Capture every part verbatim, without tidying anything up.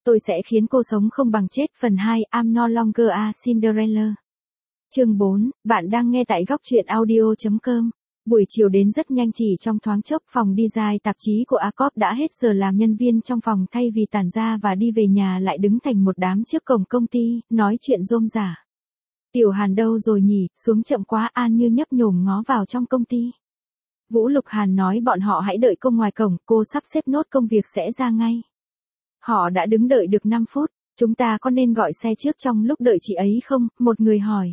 Tôi sẽ khiến cô sống không bằng chết. Phần hai, I'm no longer a Cinderella. Chương bốn, bạn đang nghe tại góc truyện audio chấm com. Buổi chiều đến rất nhanh, chỉ trong thoáng chốc phòng design tạp chí của Acop đã hết giờ làm. Nhân viên trong phòng thay vì tản ra và đi về nhà lại đứng thành một đám trước cổng công ty, nói chuyện rôm rả. Tiểu Hàn đâu rồi nhỉ, xuống chậm quá. An Như nhấp nhổm ngó vào trong công ty. Vũ Lục Hàn nói bọn họ hãy đợi cô ngoài cổng, cô sắp xếp nốt công việc sẽ ra ngay. Họ đã đứng đợi được năm phút, chúng ta có nên gọi xe trước trong lúc đợi chị ấy không? Một người hỏi.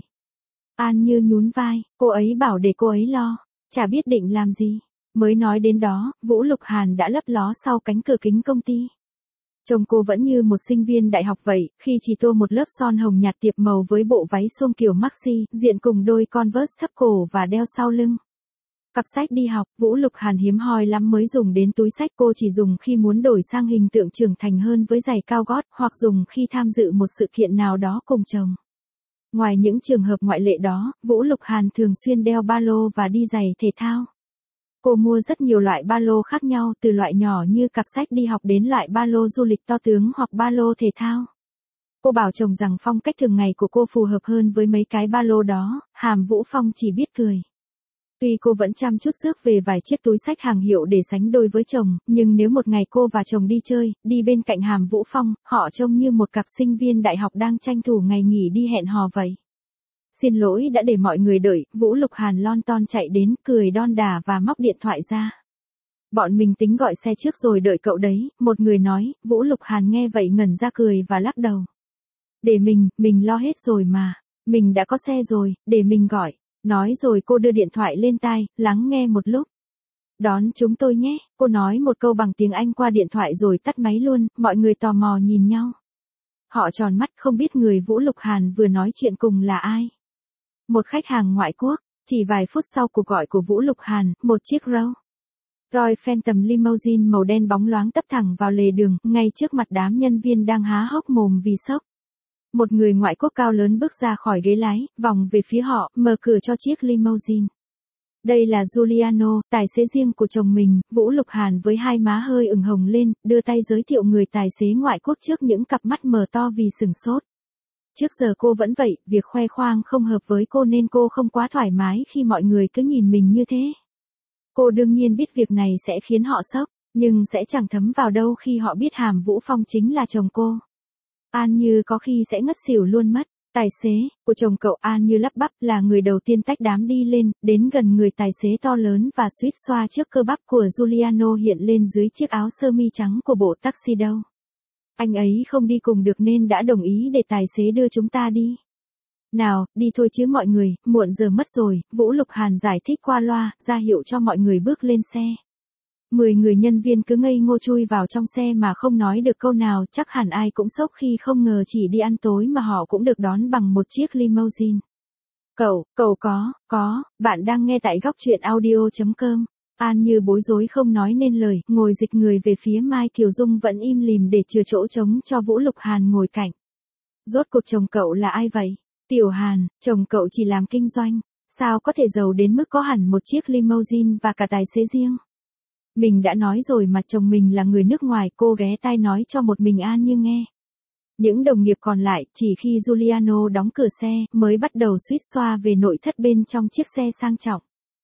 An Như nhún vai, cô ấy bảo để cô ấy lo, chả biết định làm gì. Mới nói đến đó, Vũ Lục Hàn đã lấp ló sau cánh cửa kính công ty. Trông cô vẫn như một sinh viên đại học vậy, khi chỉ tô một lớp son hồng nhạt tiệp màu với bộ váy suông kiểu maxi, diện cùng đôi Converse thấp cổ và đeo sau lưng. Cặp sách đi học, Vũ Lục Hàn hiếm hoi lắm mới dùng đến túi sách, cô chỉ dùng khi muốn đổi sang hình tượng trưởng thành hơn với giày cao gót, hoặc dùng khi tham dự một sự kiện nào đó cùng chồng. Ngoài những trường hợp ngoại lệ đó, Vũ Lục Hàn thường xuyên đeo ba lô và đi giày thể thao. Cô mua rất nhiều loại ba lô khác nhau, từ loại nhỏ như cặp sách đi học đến loại ba lô du lịch to tướng hoặc ba lô thể thao. Cô bảo chồng rằng phong cách thường ngày của cô phù hợp hơn với mấy cái ba lô đó. Hàm Vũ Phong chỉ biết cười. Tuy cô vẫn chăm chút rước về vài chiếc túi sách hàng hiệu để sánh đôi với chồng, nhưng nếu một ngày cô và chồng đi chơi, đi bên cạnh Hàm Vũ Phong, họ trông như một cặp sinh viên đại học đang tranh thủ ngày nghỉ đi hẹn hò vậy. Xin lỗi đã để mọi người đợi. Vũ Lục Hàn lon ton chạy đến, cười đon đả và móc điện thoại ra. Bọn mình tính gọi xe trước rồi đợi cậu đấy, một người nói. Vũ Lục Hàn nghe vậy ngẩn ra cười và lắc đầu. Để mình, mình lo hết rồi mà. Mình đã có xe rồi, để mình gọi. Nói rồi cô đưa điện thoại lên tai, lắng nghe một lúc. Đón chúng tôi nhé, cô nói một câu bằng tiếng Anh qua điện thoại rồi tắt máy luôn. Mọi người tò mò nhìn nhau. Họ tròn mắt không biết người Vũ Lục Hàn vừa nói chuyện cùng là ai. Một khách hàng ngoại quốc. Chỉ vài phút sau cuộc gọi của Vũ Lục Hàn, một chiếc Rolls Royce Phantom limousine màu đen bóng loáng tấp thẳng vào lề đường, ngay trước mặt đám nhân viên đang há hốc mồm vì sốc. Một người ngoại quốc cao lớn bước ra khỏi ghế lái, vòng về phía họ, mở cửa cho chiếc limousine. Đây là Giuliano, tài xế riêng của chồng mình. Vũ Lục Hàn với hai má hơi ửng hồng lên, đưa tay giới thiệu người tài xế ngoại quốc trước những cặp mắt mở to vì sửng sốt. Trước giờ cô vẫn vậy, việc khoe khoang không hợp với cô nên cô không quá thoải mái khi mọi người cứ nhìn mình như thế. Cô đương nhiên biết việc này sẽ khiến họ sốc, nhưng sẽ chẳng thấm vào đâu khi họ biết Hàm Vũ Phong chính là chồng cô. An Như có khi sẽ ngất xỉu luôn mất. Tài xế của chồng cậu, An Như lắp bắp, là người đầu tiên tách đám đi lên, đến gần người tài xế to lớn và suýt xoa trước cơ bắp của Giuliano hiện lên dưới chiếc áo sơ mi trắng của bộ taxi đâu. Anh ấy không đi cùng được nên đã đồng ý để tài xế đưa chúng ta đi. Nào, đi thôi chứ mọi người, muộn giờ mất rồi. Vũ Lục Hàn giải thích qua loa, ra hiệu cho mọi người bước lên xe. Mười người nhân viên cứ ngây ngô chui vào trong xe mà không nói được câu nào, chắc hẳn ai cũng sốc khi không ngờ chỉ đi ăn tối mà họ cũng được đón bằng một chiếc limousine. Cậu, cậu có, có, bạn đang nghe tại góc truyện audio chấm com. An Như bối rối không nói nên lời, ngồi dịch người về phía Mai Kiều Dung vẫn im lìm để chừa chỗ trống cho Vũ Lục Hàn ngồi cạnh. Rốt cuộc chồng cậu là ai vậy? Tiểu Hàn, chồng cậu chỉ làm kinh doanh, sao có thể giàu đến mức có hẳn một chiếc limousine và cả tài xế riêng? Mình đã nói rồi mà, chồng mình là người nước ngoài. Cô ghé tai nói cho một mình An Như nghe. Những đồng nghiệp còn lại, chỉ khi Giuliano đóng cửa xe, mới bắt đầu suýt xoa về nội thất bên trong chiếc xe sang trọng.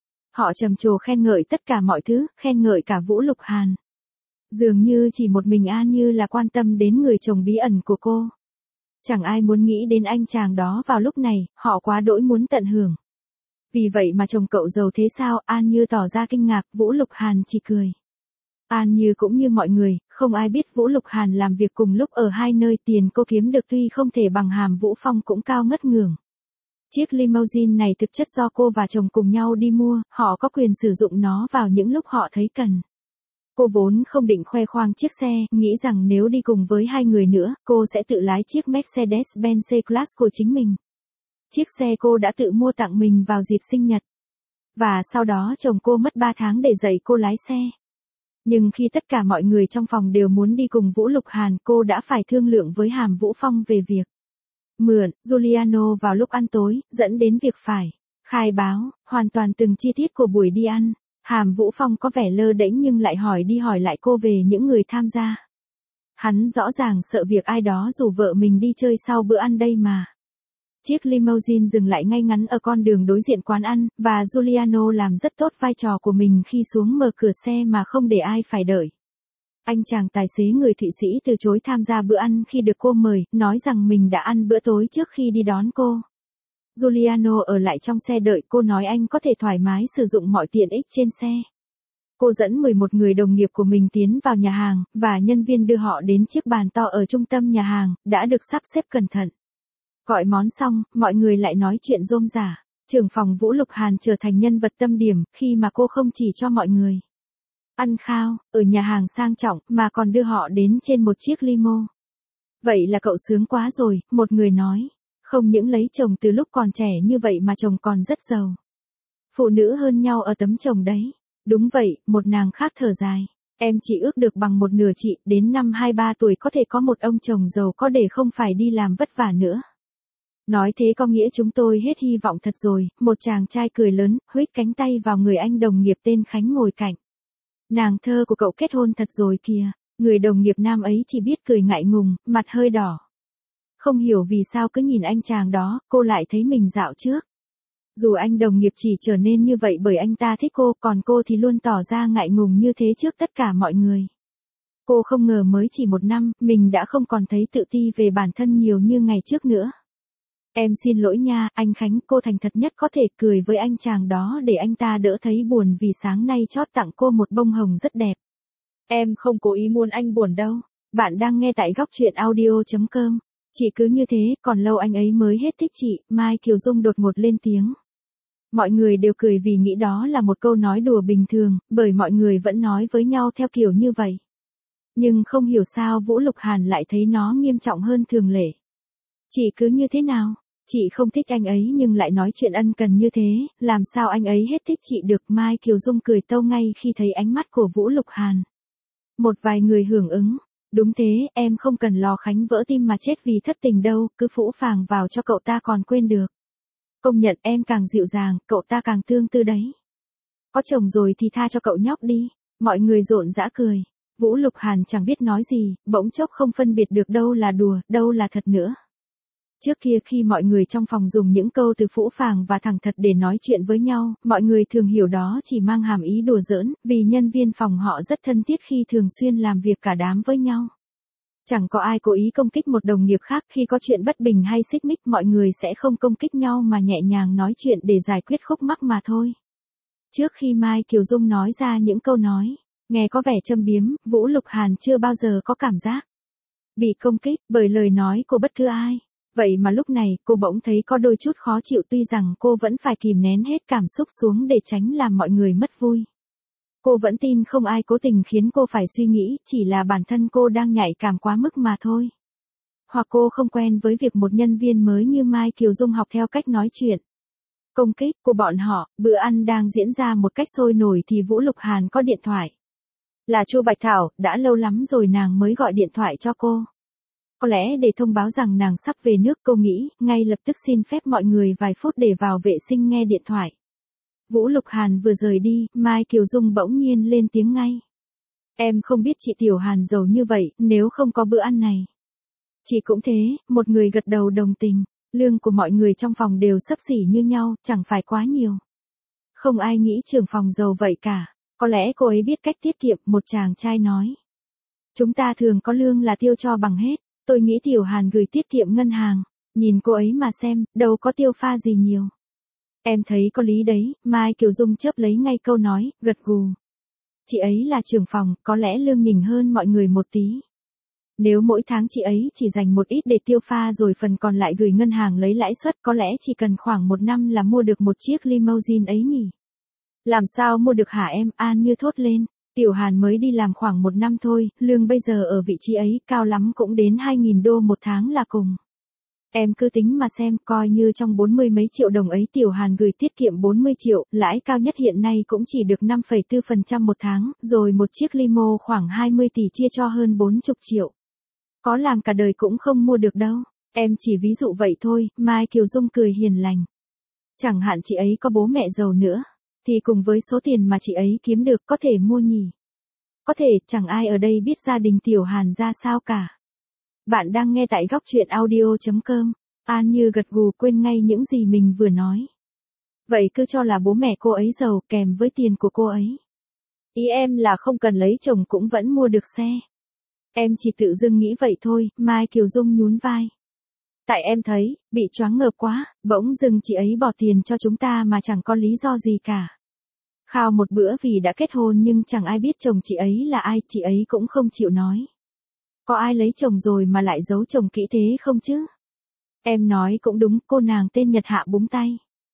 Họ trầm trồ khen ngợi tất cả mọi thứ, khen ngợi cả Vũ Lục Hàn. Dường như chỉ một mình An Như là quan tâm đến người chồng bí ẩn của cô. Chẳng ai muốn nghĩ đến anh chàng đó vào lúc này, họ quá đỗi muốn tận hưởng. Vì vậy mà chồng cậu giàu thế sao? An Như tỏ ra kinh ngạc, Vũ Lục Hàn chỉ cười. An Như cũng như mọi người, không ai biết Vũ Lục Hàn làm việc cùng lúc ở hai nơi. Tiền cô kiếm được tuy không thể bằng Hàm Vũ Phong cũng cao ngất ngưởng. Chiếc limousine này thực chất do cô và chồng cùng nhau đi mua, họ có quyền sử dụng nó vào những lúc họ thấy cần. Cô vốn không định khoe khoang chiếc xe, nghĩ rằng nếu đi cùng với hai người nữa, cô sẽ tự lái chiếc Mercedes-Benz C-Class của chính mình. Chiếc xe cô đã tự mua tặng mình vào dịp sinh nhật. Và sau đó chồng cô mất ba tháng để dạy cô lái xe. Nhưng khi tất cả mọi người trong phòng đều muốn đi cùng Vũ Lục Hàn, cô đã phải thương lượng với Hàm Vũ Phong về việc mượn Giuliano vào lúc ăn tối, dẫn đến việc phải khai báo hoàn toàn từng chi tiết của buổi đi ăn. Hàm Vũ Phong có vẻ lơ đễnh nhưng lại hỏi đi hỏi lại cô về những người tham gia. Hắn rõ ràng sợ việc ai đó rủ vợ mình đi chơi sau bữa ăn đây mà. Chiếc limousine dừng lại ngay ngắn ở con đường đối diện quán ăn, và Giuliano làm rất tốt vai trò của mình khi xuống mở cửa xe mà không để ai phải đợi. Anh chàng tài xế người Thụy Sĩ từ chối tham gia bữa ăn khi được cô mời, nói rằng mình đã ăn bữa tối trước khi đi đón cô. Giuliano ở lại trong xe đợi cô, nói anh có thể thoải mái sử dụng mọi tiện ích trên xe. Cô dẫn mười một người đồng nghiệp của mình tiến vào nhà hàng, và nhân viên đưa họ đến chiếc bàn to ở trung tâm nhà hàng, đã được sắp xếp cẩn thận. Gọi món xong, mọi người lại nói chuyện rôm rả. Trưởng phòng Vũ Lục Hàn trở thành nhân vật tâm điểm, khi mà cô không chỉ cho mọi người ăn khao, ở nhà hàng sang trọng, mà còn đưa họ đến trên một chiếc limo. Vậy là cậu sướng quá rồi, một người nói. Không những lấy chồng từ lúc còn trẻ như vậy mà chồng còn rất giàu. Phụ nữ hơn nhau ở tấm chồng đấy. Đúng vậy, một nàng khác thở dài. Em chỉ ước được bằng một nửa chị, đến năm hai mươi ba tuổi có thể có một ông chồng giàu có để không phải đi làm vất vả nữa. Nói thế có nghĩa chúng tôi hết hy vọng thật rồi, một chàng trai cười lớn, huýt cánh tay vào người anh đồng nghiệp tên Khánh ngồi cạnh. Nàng thơ của cậu kết hôn thật rồi kìa, người đồng nghiệp nam ấy chỉ biết cười ngại ngùng, mặt hơi đỏ. Không hiểu vì sao cứ nhìn anh chàng đó, cô lại thấy mình dạo trước. Dù anh đồng nghiệp chỉ trở nên như vậy bởi anh ta thích cô, còn cô thì luôn tỏ ra ngại ngùng như thế trước tất cả mọi người. Cô không ngờ mới chỉ một năm, mình đã không còn thấy tự ti về bản thân nhiều như ngày trước nữa. Em xin lỗi nha, anh Khánh, cô thành thật nhất có thể, cười với anh chàng đó để anh ta đỡ thấy buồn vì sáng nay chót tặng cô một bông hồng rất đẹp. Em không cố ý muốn anh buồn đâu. Bạn đang nghe tại góc truyện audio chấm com. Chỉ cứ như thế, còn lâu anh ấy mới hết thích chị, Mai Kiều Dung đột ngột lên tiếng. Mọi người đều cười vì nghĩ đó là một câu nói đùa bình thường, bởi mọi người vẫn nói với nhau theo kiểu như vậy. Nhưng không hiểu sao Vũ Lục Hàn lại thấy nó nghiêm trọng hơn thường lệ. Chị cứ như thế nào? Chị không thích anh ấy nhưng lại nói chuyện ân cần như thế, làm sao anh ấy hết thích chị được? Mai Kiều Dung cười tâu ngay khi thấy ánh mắt của Vũ Lục Hàn. Một vài người hưởng ứng. Đúng thế, em không cần lo Khánh vỡ tim mà chết vì thất tình đâu, cứ phũ phàng vào cho cậu ta còn quên được. Công nhận em càng dịu dàng, cậu ta càng tương tư đấy. Có chồng rồi thì tha cho cậu nhóc đi. Mọi người rộn rã cười. Vũ Lục Hàn chẳng biết nói gì, bỗng chốc không phân biệt được đâu là đùa, đâu là thật nữa. Trước kia khi mọi người trong phòng dùng những câu từ phũ phàng và thẳng thật để nói chuyện với nhau, mọi người thường hiểu đó chỉ mang hàm ý đùa giỡn, vì nhân viên phòng họ rất thân thiết khi thường xuyên làm việc cả đám với nhau. Chẳng có ai cố ý công kích một đồng nghiệp khác, khi có chuyện bất bình hay xích mích mọi người sẽ không công kích nhau mà nhẹ nhàng nói chuyện để giải quyết khúc mắc mà thôi. Trước khi Mai Kiều Dung nói ra những câu nói, nghe có vẻ châm biếm, Vũ Lục Hàn chưa bao giờ có cảm giác bị công kích bởi lời nói của bất cứ ai. Vậy mà lúc này cô bỗng thấy có đôi chút khó chịu, tuy rằng cô vẫn phải kìm nén hết cảm xúc xuống để tránh làm mọi người mất vui. Cô vẫn tin không ai cố tình khiến cô phải suy nghĩ, chỉ là bản thân cô đang nhạy cảm quá mức mà thôi. Hoặc cô không quen với việc một nhân viên mới như Mai Kiều Dung học theo cách nói chuyện công kích của bọn họ. Bữa ăn đang diễn ra một cách sôi nổi thì Vũ Lục Hàn có điện thoại. Là Chu Bạch Thảo, đã lâu lắm rồi nàng mới gọi điện thoại cho cô. Có lẽ để thông báo rằng nàng sắp về nước, cô nghĩ, ngay lập tức xin phép mọi người vài phút để vào vệ sinh nghe điện thoại. Vũ Lục Hàn vừa rời đi, Mai Kiều Dung bỗng nhiên lên tiếng ngay. Em không biết chị Tiểu Hàn giàu như vậy, nếu không có bữa ăn này. Chị cũng thế, một người gật đầu đồng tình. Lương của mọi người trong phòng đều xấp xỉ như nhau, chẳng phải quá nhiều. Không ai nghĩ trưởng phòng giàu vậy cả. Có lẽ cô ấy biết cách tiết kiệm, một chàng trai nói. Chúng ta thường có lương là tiêu cho bằng hết. Tôi nghĩ Tiểu Hàn gửi tiết kiệm ngân hàng. Nhìn cô ấy mà xem, đâu có tiêu pha gì nhiều. Em thấy có lý đấy, Mai Kiều Dung chớp lấy ngay câu nói, gật gù. Chị ấy là trưởng phòng, có lẽ lương nhỉnh hơn mọi người một tí. Nếu mỗi tháng chị ấy chỉ dành một ít để tiêu pha rồi phần còn lại gửi ngân hàng lấy lãi suất, có lẽ chỉ cần khoảng một năm là mua được một chiếc limousine ấy nhỉ. Làm sao mua được hả em? An Như thốt lên. Tiểu Hàn mới đi làm khoảng một năm thôi, lương bây giờ ở vị trí ấy cao lắm cũng đến hai nghìn đô một tháng là cùng. Em cứ tính mà xem, coi như trong bốn mươi mấy triệu đồng ấy Tiểu Hàn gửi tiết kiệm bốn mươi triệu, lãi cao nhất hiện nay cũng chỉ được năm phẩy bốn phần trăm một tháng, rồi một chiếc limo khoảng hai mươi tỷ chia cho hơn bốn mươi triệu. Có làm cả đời cũng không mua được đâu. Em chỉ ví dụ vậy thôi, Mai Kiều Dung cười hiền lành. Chẳng hạn chị ấy có bố mẹ giàu nữa, thì cùng với số tiền mà chị ấy kiếm được có thể mua nhỉ. Có thể chẳng ai ở đây biết gia đình Tiểu Hàn ra sao cả. Bạn đang nghe tại góc truyện audio chấm com. An Như gật gù quên ngay những gì mình vừa nói. Vậy cứ cho là bố mẹ cô ấy giàu kèm với tiền của cô ấy. Ý em là không cần lấy chồng cũng vẫn mua được xe. Em chỉ tự dưng nghĩ vậy thôi, Mai Kiều Dung nhún vai. Tại em thấy, bị choáng ngợp quá, bỗng dưng chị ấy bỏ tiền cho chúng ta mà chẳng có lý do gì cả. Khao một bữa vì đã kết hôn nhưng chẳng ai biết chồng chị ấy là ai, chị ấy cũng không chịu nói. Có ai lấy chồng rồi mà lại giấu chồng kỹ thế không chứ? Em nói cũng đúng, cô nàng tên Nhật Hạ búng tay.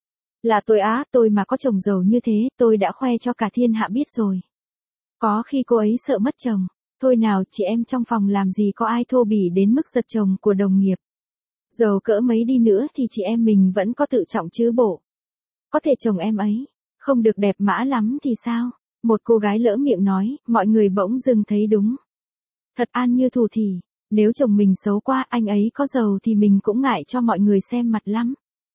Là tôi á, tôi mà có chồng giàu như thế, tôi đã khoe cho cả thiên hạ biết rồi. Có khi cô ấy sợ mất chồng. Thôi nào, chị em trong phòng làm gì có ai thô bỉ đến mức giật chồng của đồng nghiệp. Giàu cỡ mấy đi nữa thì chị em mình vẫn có tự trọng chứ bộ. Có thể chồng em ấy không được đẹp mã lắm thì sao? Một cô gái lỡ miệng nói, mọi người bỗng dưng thấy đúng. Thật An Như thủ thỉ, nếu chồng mình xấu quá anh ấy có giàu thì mình cũng ngại cho mọi người xem mặt lắm.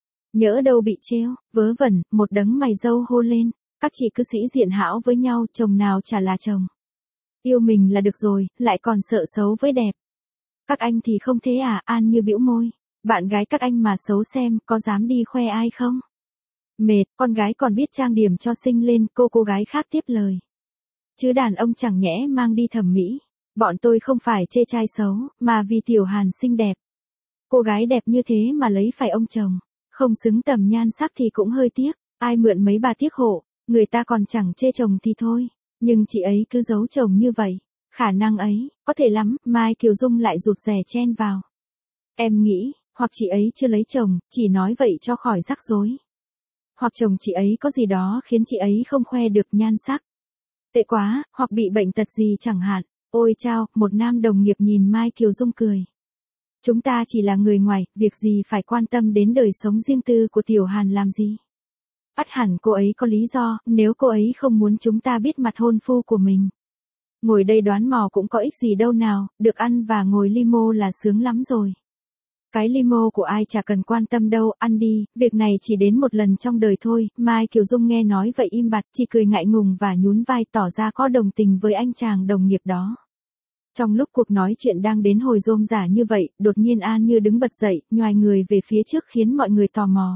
Nhỡ đâu bị trêu, vớ vẩn, một đấng mày râu hô lên, các chị cứ sĩ diện hão với nhau, chồng nào chả là chồng. Yêu mình là được rồi, lại còn sợ xấu với đẹp. Các anh thì không thế à? An Như bĩu môi. Bạn gái các anh mà xấu xem, có dám đi khoe ai không? Mệt, con gái còn biết trang điểm cho xinh lên, cô cô gái khác tiếp lời. Chứ đàn ông chẳng nhẽ mang đi thẩm mỹ. Bọn tôi không phải chê trai xấu, mà vì Tiểu Hàn xinh đẹp. Cô gái đẹp như thế mà lấy phải ông chồng. Không xứng tầm nhan sắc thì cũng hơi tiếc. Ai mượn mấy bà tiếc hộ, người ta còn chẳng chê chồng thì thôi. Nhưng chị ấy cứ giấu chồng như vậy. Khả năng ấy, có thể lắm, Mai Kiều Dung lại rụt rè chen vào. Em nghĩ, hoặc chị ấy chưa lấy chồng, chỉ nói vậy cho khỏi rắc rối. Hoặc chồng chị ấy có gì đó khiến chị ấy không khoe được nhan sắc. Tệ quá, hoặc bị bệnh tật gì chẳng hạn. Ôi chao, một nam đồng nghiệp nhìn Mai Kiều Dung cười. Chúng ta chỉ là người ngoài, việc gì phải quan tâm đến đời sống riêng tư của Tiểu Hàn làm gì. Ắt hẳn cô ấy có lý do, nếu cô ấy không muốn chúng ta biết mặt hôn phu của mình. Ngồi đây đoán mò cũng có ích gì đâu nào, được ăn và ngồi limo là sướng lắm rồi. Cái limo của ai chả cần quan tâm đâu, ăn đi, việc này chỉ đến một lần trong đời thôi. Mai Kiều Dung nghe nói vậy im bặt, chỉ cười ngại ngùng và nhún vai tỏ ra có đồng tình với anh chàng đồng nghiệp đó. Trong lúc cuộc nói chuyện đang đến hồi rôm rả như vậy, đột nhiên An Như đứng bật dậy, nhoài người về phía trước khiến mọi người tò mò.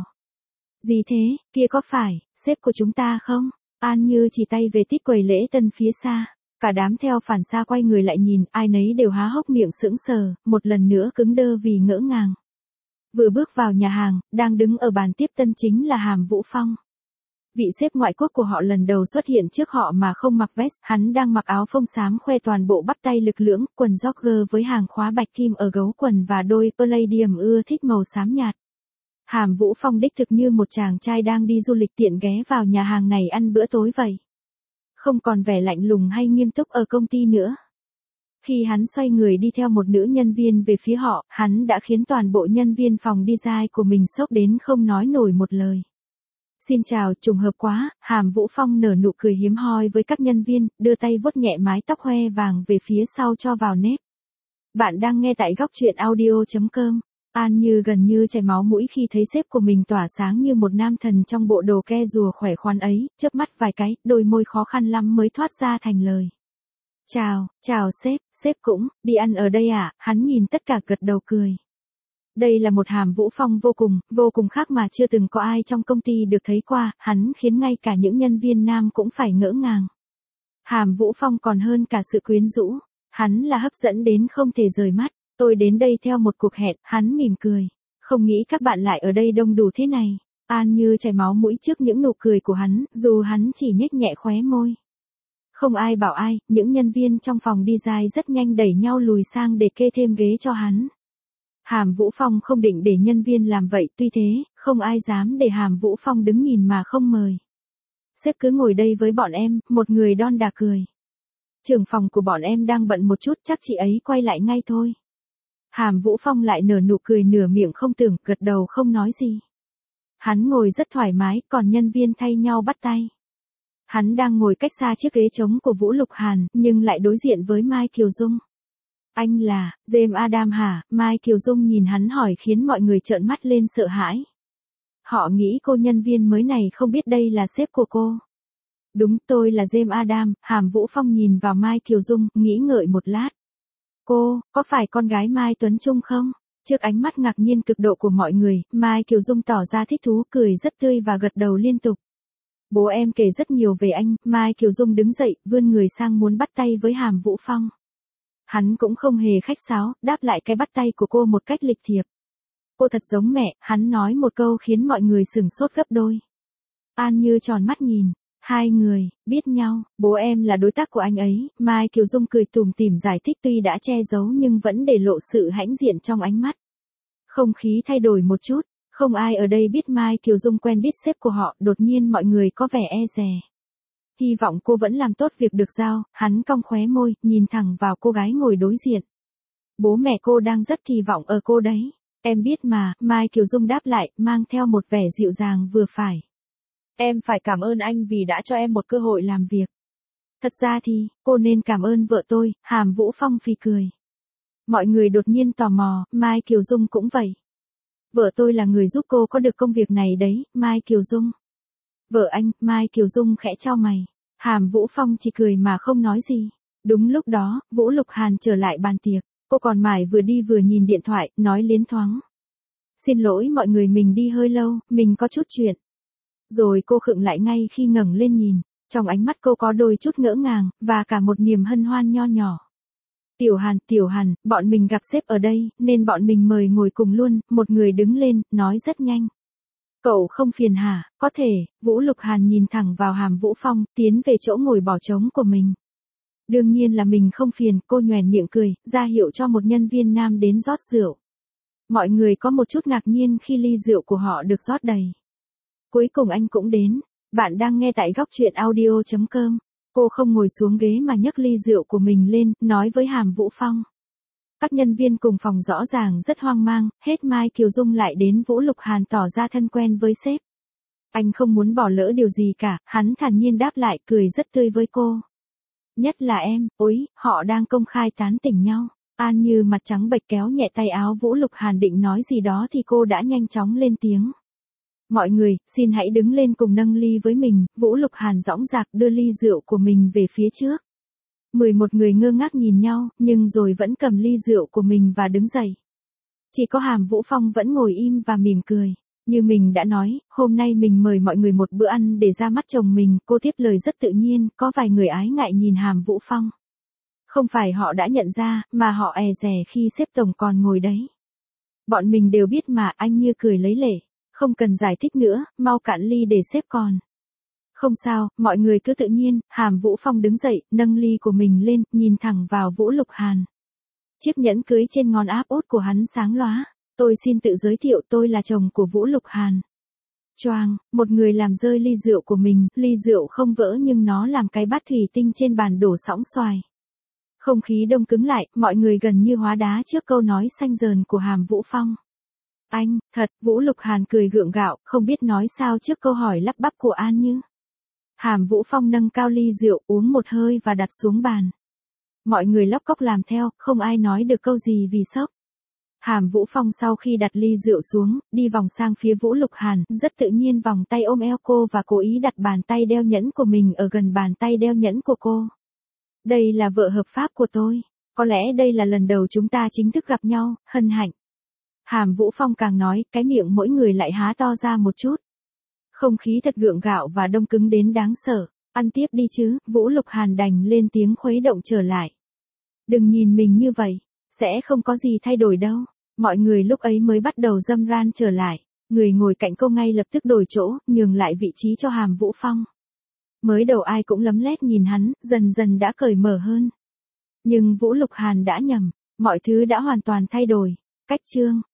Gì thế, kia có phải, sếp của chúng ta không? An Như chỉ tay về tít quầy lễ tân phía xa. Cả đám theo phản xạ quay người lại nhìn, ai nấy đều há hốc miệng sững sờ, một lần nữa cứng đơ vì ngỡ ngàng. Vừa bước vào nhà hàng, đang đứng ở bàn tiếp tân chính là Hàm Vũ Phong. Vị sếp ngoại quốc của họ lần đầu xuất hiện trước họ mà không mặc vest, hắn đang mặc áo phông xám khoe toàn bộ bắp tay lực lưỡng, quần jogger với hàng khóa bạch kim ở gấu quần và đôi palladium ưa thích màu xám nhạt. Hàm Vũ Phong đích thực như một chàng trai đang đi du lịch tiện ghé vào nhà hàng này ăn bữa tối vậy. Không còn vẻ lạnh lùng hay nghiêm túc ở công ty nữa. Khi hắn xoay người đi theo một nữ nhân viên về phía họ, hắn đã khiến toàn bộ nhân viên phòng design của mình sốc đến không nói nổi một lời. Xin chào, trùng hợp quá, Hàm Vũ Phong nở nụ cười hiếm hoi với các nhân viên, đưa tay vuốt nhẹ mái tóc hoe vàng về phía sau cho vào nếp. Bạn đang nghe tại góc truyện audio chấm com. An Như gần như chảy máu mũi khi thấy sếp của mình tỏa sáng như một nam thần trong bộ đồ ke rùa khỏe khoắn ấy, chớp mắt vài cái, đôi môi khó khăn lắm mới thoát ra thành lời. Chào, chào sếp, sếp cũng, đi ăn ở đây à? Hắn nhìn tất cả gật đầu cười. Đây là một Hàm Vũ Phong vô cùng, vô cùng khác mà chưa từng có ai trong công ty được thấy qua, hắn khiến ngay cả những nhân viên nam cũng phải ngỡ ngàng. Hàm Vũ Phong còn hơn cả sự quyến rũ, hắn là hấp dẫn đến không thể rời mắt. Tôi đến đây theo một cuộc hẹn, hắn mỉm cười. Không nghĩ các bạn lại ở đây đông đủ thế này. An Như chảy máu mũi trước những nụ cười của hắn, dù hắn chỉ nhếch nhẹ khóe môi. Không ai bảo ai, những nhân viên trong phòng design rất nhanh đẩy nhau lùi sang để kê thêm ghế cho hắn. Hàm Vũ Phong không định để nhân viên làm vậy, tuy thế, không ai dám để Hàm Vũ Phong đứng nhìn mà không mời. Sếp cứ ngồi đây với bọn em, một người đon đả cười. Trưởng phòng của bọn em đang bận một chút, chắc chị ấy quay lại ngay thôi. Hàm Vũ Phong lại nở nụ cười nửa miệng không tưởng, gật đầu không nói gì. Hắn ngồi rất thoải mái, còn nhân viên thay nhau bắt tay. Hắn đang ngồi cách xa chiếc ghế trống của Vũ Lục Hàn, nhưng lại đối diện với Mai Kiều Dung. Anh là, James Adam hả? Mai Kiều Dung nhìn hắn hỏi khiến mọi người trợn mắt lên sợ hãi. Họ nghĩ cô nhân viên mới này không biết đây là sếp của cô. Đúng, tôi là James Adam. Hàm Vũ Phong nhìn vào Mai Kiều Dung, nghĩ ngợi một lát. Cô, có phải con gái Mai Tuấn Trung không? Trước ánh mắt ngạc nhiên cực độ của mọi người, Mai Kiều Dung tỏ ra thích thú, cười rất tươi và gật đầu liên tục. Bố em kể rất nhiều về anh. Mai Kiều Dung đứng dậy, vươn người sang muốn bắt tay với Hàm Vũ Phong. Hắn cũng không hề khách sáo, đáp lại cái bắt tay của cô một cách lịch thiệp. Cô thật giống mẹ, hắn nói một câu khiến mọi người sửng sốt gấp đôi. An Như tròn mắt nhìn. Hai người, biết nhau, bố em là đối tác của anh ấy. Mai Kiều Dung cười tủm tỉm giải thích, tuy đã che giấu nhưng vẫn để lộ sự hãnh diện trong ánh mắt. Không khí thay đổi một chút, không ai ở đây biết Mai Kiều Dung quen biết sếp của họ, đột nhiên mọi người có vẻ e dè. Hy vọng cô vẫn làm tốt việc được giao. Hắn cong khóe môi, nhìn thẳng vào cô gái ngồi đối diện. Bố mẹ cô đang rất kỳ vọng ở cô đấy. Em biết mà, Mai Kiều Dung đáp lại, mang theo một vẻ dịu dàng vừa phải. Em phải cảm ơn anh vì đã cho em một cơ hội làm việc. Thật ra thì, cô nên cảm ơn vợ tôi. Hàm Vũ Phong phì cười. Mọi người đột nhiên tò mò, Mai Kiều Dung cũng vậy. Vợ tôi là người giúp cô có được công việc này đấy, Mai Kiều Dung. Vợ anh, Mai Kiều Dung khẽ chau mày. Hàm Vũ Phong chỉ cười mà không nói gì. Đúng lúc đó, Vũ Lục Hàn trở lại bàn tiệc. Cô còn mải vừa đi vừa nhìn điện thoại, nói liến thoáng. Xin lỗi mọi người, mình đi hơi lâu, mình có chút chuyện. Rồi cô khựng lại ngay khi ngẩng lên nhìn. Trong ánh mắt cô có đôi chút ngỡ ngàng, và cả một niềm hân hoan nho nhỏ. Tiểu Hàn, Tiểu Hàn, bọn mình gặp sếp ở đây, nên bọn mình mời ngồi cùng luôn. Một người đứng lên, nói rất nhanh. Cậu không phiền hả? Có thể. Vũ Lục Hàn nhìn thẳng vào Hàm Vũ Phong, tiến về chỗ ngồi bỏ trống của mình. Đương nhiên là mình không phiền, cô nhoẻn miệng cười, ra hiệu cho một nhân viên nam đến rót rượu. Mọi người có một chút ngạc nhiên khi ly rượu của họ được rót đầy. Cuối cùng anh cũng đến. Bạn đang nghe tại góc truyện audio chấm com. Cô không ngồi xuống ghế mà nhấc ly rượu của mình lên, nói với Hàm Vũ Phong. Các nhân viên cùng phòng rõ ràng rất hoang mang, hết Mai Kiều Dung lại đến Vũ Lục Hàn tỏ ra thân quen với sếp. Anh không muốn bỏ lỡ điều gì cả, hắn thản nhiên đáp lại, cười rất tươi với cô. Nhất là em, ôi, họ đang công khai tán tỉnh nhau. An Như mặt trắng bệch kéo nhẹ tay áo Vũ Lục Hàn định nói gì đó thì cô đã nhanh chóng lên tiếng. Mọi người, xin hãy đứng lên cùng nâng ly với mình. Vũ Lục Hàn dõng dạc đưa ly rượu của mình về phía trước. Mười một người ngơ ngác nhìn nhau, nhưng rồi vẫn cầm ly rượu của mình và đứng dậy. Chỉ có Hàm Vũ Phong vẫn ngồi im và mỉm cười. Như mình đã nói, hôm nay mình mời mọi người một bữa ăn để ra mắt chồng mình. Cô tiếp lời rất tự nhiên, có vài người ái ngại nhìn Hàm Vũ Phong. Không phải họ đã nhận ra, mà họ e dè khi sếp tổng còn ngồi đấy. Bọn mình đều biết mà, anh Như cười lấy lệ. Không cần giải thích nữa, mau cạn ly để sếp còn. Không sao, mọi người cứ tự nhiên. Hàm Vũ Phong đứng dậy, nâng ly của mình lên, nhìn thẳng vào Vũ Lục Hàn. Chiếc nhẫn cưới trên ngón áp út của hắn sáng lóa. Tôi xin tự giới thiệu, tôi là chồng của Vũ Lục Hàn. Choang, một người làm rơi ly rượu của mình, ly rượu không vỡ nhưng nó làm cái bát thủy tinh trên bàn đổ sõng xoài. Không khí đông cứng lại, mọi người gần như hóa đá trước câu nói xanh dờn của Hàm Vũ Phong. Anh, thật, Vũ Lục Hàn cười gượng gạo, không biết nói sao trước câu hỏi lắp bắp của An Như. Hàm Vũ Phong nâng cao ly rượu, uống một hơi và đặt xuống bàn. Mọi người lóc cóc làm theo, không ai nói được câu gì vì sốc. Hàm Vũ Phong sau khi đặt ly rượu xuống, đi vòng sang phía Vũ Lục Hàn, rất tự nhiên vòng tay ôm eo cô và cố ý đặt bàn tay đeo nhẫn của mình ở gần bàn tay đeo nhẫn của cô. Đây là vợ hợp pháp của tôi. Có lẽ đây là lần đầu chúng ta chính thức gặp nhau, hân hạnh. Hàm Vũ Phong càng nói, cái miệng mỗi người lại há to ra một chút. Không khí thật gượng gạo và đông cứng đến đáng sợ. Ăn tiếp đi chứ, Vũ Lục Hàn đành lên tiếng khuấy động trở lại. Đừng nhìn mình như vậy, sẽ không có gì thay đổi đâu. Mọi người lúc ấy mới bắt đầu râm ran trở lại. Người ngồi cạnh cô ngay lập tức đổi chỗ, nhường lại vị trí cho Hàm Vũ Phong. Mới đầu ai cũng lấm lét nhìn hắn, dần dần đã cởi mở hơn. Nhưng Vũ Lục Hàn đã nhầm, mọi thứ đã hoàn toàn thay đổi. Cách chương